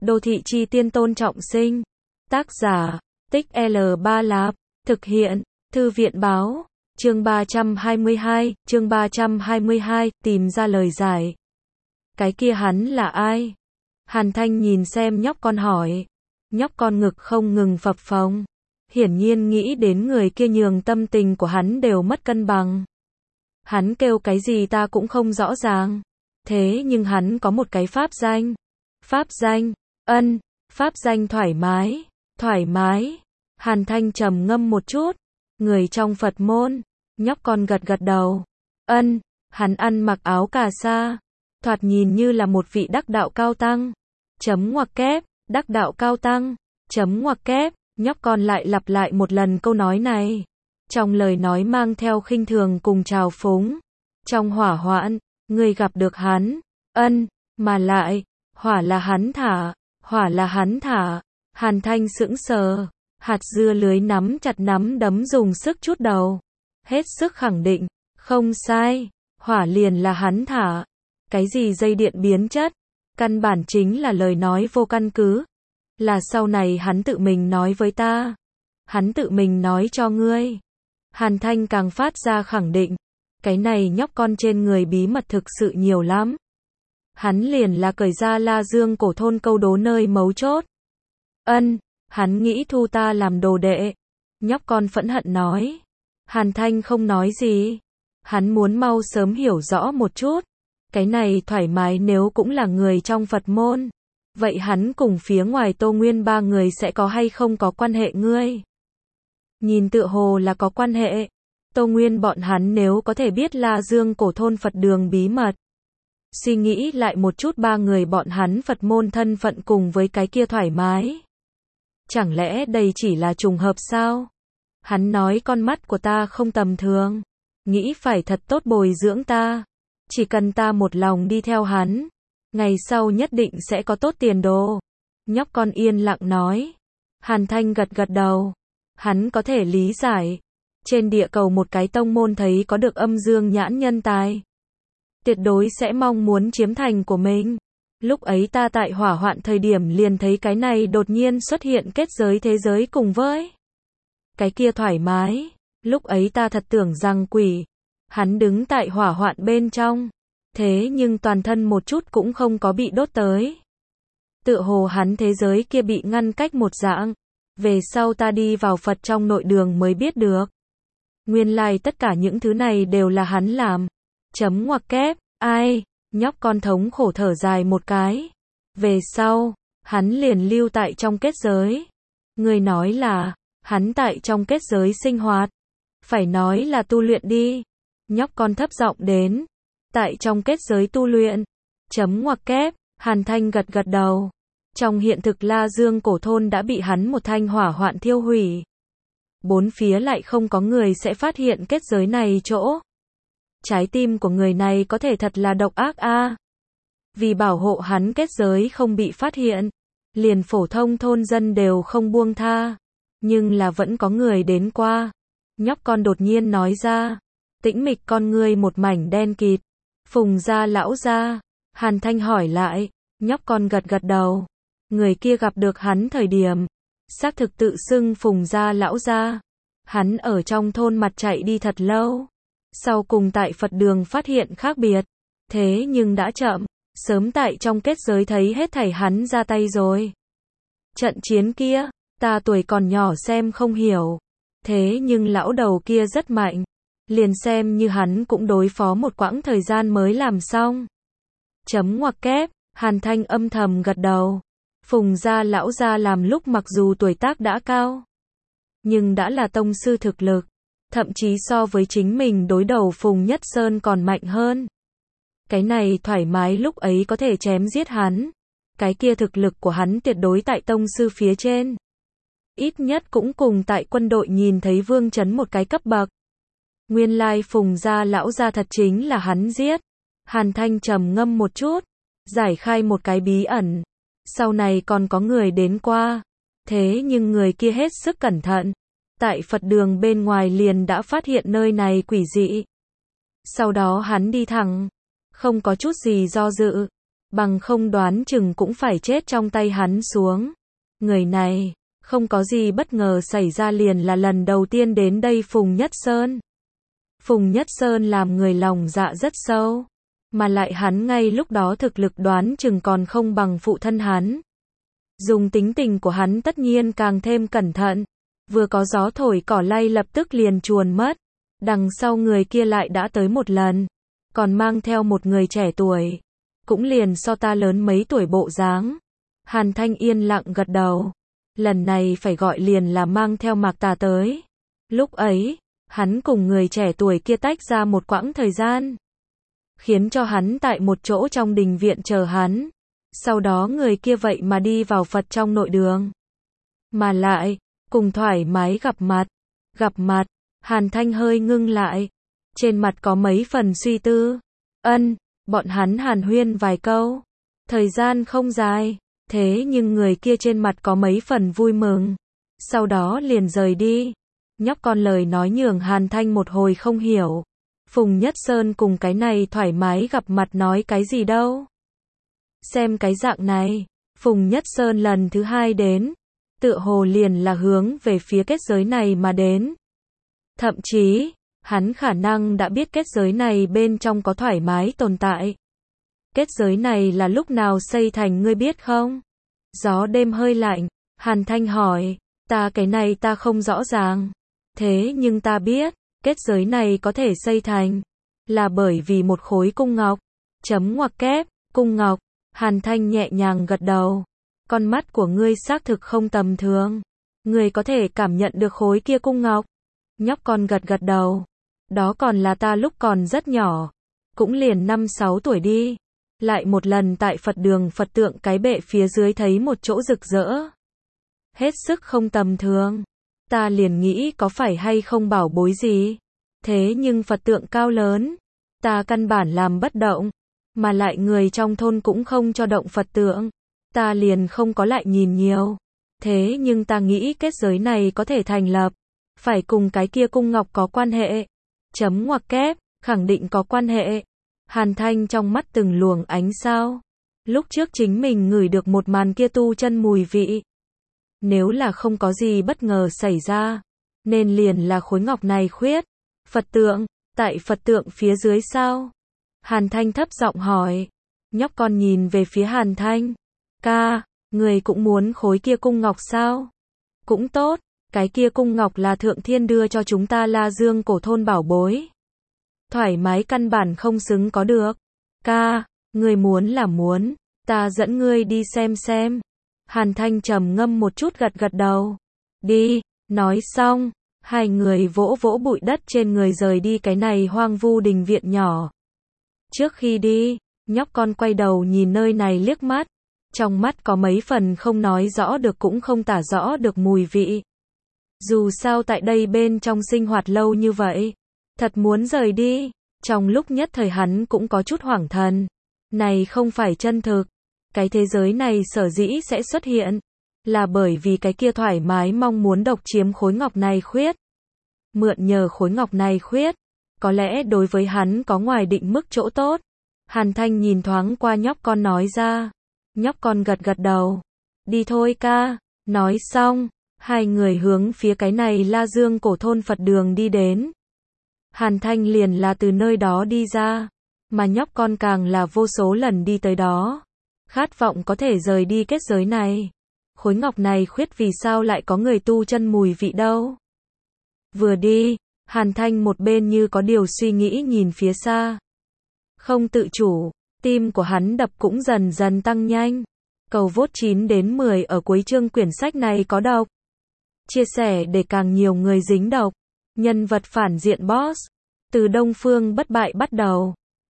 Đô thị chi tiên Tôn Trọng Sinh. Tác giả, Tích L3 Lạp. Thực hiện, Thư viện báo. Chương 322, tìm ra lời giải. Cái kia hắn là ai? Hàn Thanh nhìn xem nhóc con hỏi. Nhóc con ngực không ngừng phập phồng. Hiển nhiên nghĩ đến người kia nhường tâm tình của hắn đều mất cân bằng. Hắn kêu cái gì ta cũng không rõ ràng. Thế nhưng hắn có một cái pháp danh. Pháp danh, pháp danh thoải mái, thoải mái. Hàn Thanh trầm ngâm một chút. Người trong Phật môn. Nhóc con gật gật đầu. Hắn ăn mặc áo cà sa. Thoạt nhìn như là một vị đắc đạo cao tăng. Chấm ngoặc kép, đắc đạo cao tăng. Chấm ngoặc kép, nhóc con lại lặp lại một lần câu nói này. Trong lời nói mang theo khinh thường cùng trào phúng. Trong hỏa hoạn, người gặp được hắn. Mà lại, hỏa là hắn thả, hỏa là hắn thả. Hàn Thanh sững sờ. Hạt dưa lưới nắm chặt nắm đấm dùng sức chút đầu. Hết sức khẳng định, không sai, hỏa liền là hắn thả. Cái gì dây điện biến chất, căn bản chính là lời nói vô căn cứ. Là sau này hắn tự mình nói với ta. Hắn tự mình nói cho ngươi. Hàn Thanh càng phát ra khẳng định. Cái này nhóc con trên người bí mật thực sự nhiều lắm. Hắn liền là cởi ra La Dương cổ thôn câu đố nơi mấu chốt. Hắn nghĩ thu ta làm đồ đệ. Nhóc con phẫn hận nói. Hàn Thanh không nói gì. Hắn muốn mau sớm hiểu rõ một chút. Cái này thoải mái nếu cũng là người trong Phật môn. Vậy hắn cùng phía ngoài Tô Nguyên ba người sẽ có hay không có quan hệ ngươi? Nhìn tựa hồ là có quan hệ. Tô Nguyên bọn hắn nếu có thể biết La Dương cổ thôn Phật đường bí mật. Suy nghĩ lại một chút ba người bọn hắn Phật môn thân phận cùng với cái kia thoải mái. Chẳng lẽ đây chỉ là trùng hợp sao? Hắn nói con mắt của ta không tầm thường. Nghĩ phải thật tốt bồi dưỡng ta. Chỉ cần ta một lòng đi theo hắn. Ngày sau nhất định sẽ có tốt tiền đồ. Nhóc con yên lặng nói. Hàn Thanh gật gật đầu. Hắn có thể lý giải. Trên địa cầu một cái tông môn thấy có được âm dương nhãn nhân tài. Tuyệt đối sẽ mong muốn chiếm thành của mình. Lúc ấy ta tại hỏa hoạn thời điểm liền thấy cái này đột nhiên xuất hiện kết giới thế giới cùng với cái kia thoải mái. Lúc ấy ta thật tưởng rằng quỷ. Hắn đứng tại hỏa hoạn bên trong. Thế nhưng toàn thân một chút cũng không có bị đốt tới. Tựa hồ hắn thế giới kia bị ngăn cách một dạng. Về sau ta đi vào Phật trong nội đường mới biết được. Nguyên lai tất cả những thứ này đều là hắn làm. Chấm ngoặc kép, ai? Nhóc con thống khổ thở dài một cái. Về sau, hắn liền lưu tại trong kết giới. Người nói là, hắn tại trong kết giới sinh hoạt. Phải nói là tu luyện đi. Nhóc con thấp giọng đến. Tại trong kết giới tu luyện. Chấm ngoặc kép, Hàn Thanh gật gật đầu. Trong hiện thực La Dương cổ thôn đã bị hắn một thanh hỏa hoạn thiêu hủy. Bốn phía lại không có người sẽ phát hiện kết giới này chỗ. Trái tim của người này có thể thật là độc ác a. Vì bảo hộ hắn kết giới không bị phát hiện, liền phổ thông thôn dân đều không buông tha. Nhưng là vẫn có người đến qua. Nhóc con đột nhiên nói ra. Tĩnh mịch con ngươi một mảnh đen kịt. Phùng gia lão gia. Hàn Thanh hỏi lại. Nhóc con gật gật đầu. Người kia gặp được hắn thời điểm. Xác thực tự xưng Phùng gia lão gia. Hắn ở trong thôn mặt chạy đi thật lâu. Sau cùng tại Phật đường phát hiện khác biệt. Thế nhưng đã chậm. Sớm tại trong kết giới thấy hết thảy hắn ra tay rồi. Trận chiến kia, ta tuổi còn nhỏ xem không hiểu. Thế nhưng lão đầu kia rất mạnh. Liền xem như hắn cũng đối phó một quãng thời gian mới làm xong. Chấm ngoặc kép, Hàn Thanh âm thầm gật đầu. Phùng gia lão gia làm lúc mặc dù tuổi tác đã cao. Nhưng đã là tông sư thực lực. Thậm chí so với chính mình đối đầu Phùng Nhất Sơn còn mạnh hơn. Cái này thoải mái lúc ấy có thể chém giết hắn. Cái kia thực lực của hắn tuyệt đối tại tông sư phía trên. Ít nhất cũng cùng tại quân đội nhìn thấy Vương Chấn một cái cấp bậc. Nguyên lai Phùng gia lão gia thật chính là hắn giết. Hàn Thanh trầm ngâm một chút. Giải khai một cái bí ẩn. Sau này còn có người đến qua. Thế nhưng người kia hết sức cẩn thận. Tại Phật đường bên ngoài liền đã phát hiện nơi này quỷ dị. Sau đó hắn đi thẳng. Không có chút gì do dự. bằng không đoán chừng cũng phải chết trong tay hắn xuống. Người này, không có gì bất ngờ xảy ra liền là lần đầu tiên đến đây Phùng Nhất Sơn. Phùng Nhất Sơn làm người lòng dạ rất sâu, mà lại hắn ngay lúc đó thực lực đoán chừng còn không bằng phụ thân hắn. Dùng tính tình của hắn tất nhiên càng thêm cẩn thận, vừa có gió thổi cỏ lay lập tức liền chuồn mất. Đằng sau người kia lại đã tới một lần, còn mang theo một người trẻ tuổi, cũng liền so ta lớn mấy tuổi bộ dáng. Hàn Thanh yên lặng gật đầu, lần này phải gọi liền là mang theo Mạc Tà tới. Lúc ấy, hắn cùng người trẻ tuổi kia tách ra một quãng thời gian, khiến cho hắn tại một chỗ trong đình viện chờ hắn. Sau đó người kia vậy mà đi vào Phật trong nội đường, mà lại cùng thoải mái gặp mặt. Hàn Thanh hơi ngưng lại, trên mặt có mấy phần suy tư. Bọn hắn hàn huyên vài câu, thời gian không dài, thế nhưng người kia trên mặt có mấy phần vui mừng, sau đó liền rời đi. Nhóc con lời nói nhường Hàn Thanh một hồi không hiểu, Phùng Nhất Sơn cùng cái này thoải mái gặp mặt nói cái gì đâu. Xem cái dạng này, Phùng Nhất Sơn lần thứ hai đến, tựa hồ liền là hướng về phía kết giới này mà đến. Thậm chí, hắn khả năng đã biết kết giới này bên trong có thoải mái tồn tại. Kết giới này là lúc nào xây thành ngươi biết không? Gió đêm hơi lạnh, Hàn Thanh hỏi, cái này ta không rõ ràng. Thế nhưng ta biết, kết giới này có thể xây thành, là bởi vì một khối cung ngọc. Chấm ngoặc kép, cung ngọc. Hàn Thanh nhẹ nhàng gật đầu. Con mắt của ngươi xác thực không tầm thường. Ngươi có thể cảm nhận được khối kia cung ngọc. Nhóc con gật đầu. Đó còn là ta lúc còn rất nhỏ. Cũng liền 5-6 tuổi đi. Lại một lần tại Phật đường Phật tượng cái bệ phía dưới thấy một chỗ rực rỡ. Hết sức không tầm thường. Ta liền nghĩ có phải hay không bảo bối gì. Thế nhưng Phật tượng cao lớn. Ta căn bản làm bất động. Mà lại người trong thôn cũng không cho động Phật tượng. Ta liền không có lại nhìn nhiều. Thế nhưng ta nghĩ kết giới này có thể thành lập. Phải cùng cái kia cung ngọc có quan hệ. Chấm ngoặc kép, khẳng định có quan hệ. Hàn Thanh trong mắt từng luồng ánh sao. Lúc trước chính mình ngửi được một màn kia tu chân mùi vị. Nếu là không có gì bất ngờ xảy ra, nên liền là khối ngọc này khuyết. Phật tượng, tại Phật tượng phía dưới sao? Hàn Thanh thấp giọng hỏi. Nhóc con nhìn về phía Hàn Thanh. Ca, người cũng muốn khối kia cung ngọc sao? Cũng tốt, cái kia cung ngọc là thượng thiên đưa cho chúng ta La Dương cổ thôn bảo bối. Thoải mái căn bản không xứng có được. Ca, người muốn là muốn, ta dẫn ngươi đi xem. Hàn Thanh trầm ngâm một chút gật đầu. Đi, nói xong, hai người vỗ vỗ bụi đất trên người rời đi cái này hoang vu đình viện nhỏ. Trước khi đi, nhóc con quay đầu nhìn nơi này liếc mắt, trong mắt có mấy phần không nói rõ được cũng không tả rõ được mùi vị. Dù sao tại đây bên trong sinh hoạt lâu như vậy, thật muốn rời đi, trong lúc nhất thời hắn cũng có chút hoảng thần. Này không phải chân thực, cái thế giới này sở dĩ sẽ xuất hiện, là bởi vì cái kia thoải mái mong muốn độc chiếm khối ngọc này khuyết. Mượn nhờ khối ngọc này khuyết, có lẽ đối với hắn có ngoài định mức chỗ tốt. Hàn Thanh nhìn thoáng qua nhóc con nói ra. Nhóc con gật đầu. Đi thôi ca. Nói xong, hai người hướng phía cái này La Dương cổ thôn Phật đường đi đến. Hàn Thanh liền là từ nơi đó đi ra, mà nhóc con càng là vô số lần đi tới đó. Khát vọng có thể rời đi kết giới này. Khối ngọc này khuyết vì sao lại có người tu chân mùi vị đâu. Vừa đi, Hàn Thanh một bên như có điều suy nghĩ nhìn phía xa. Không tự chủ, tim của hắn đập cũng dần dần tăng nhanh. Cầu vote 9 đến 10 ở cuối chương quyển sách này có độc. Chia sẻ để càng nhiều người dính độc. Nhân vật phản diện boss. Từ Đông Phương bất bại bắt đầu.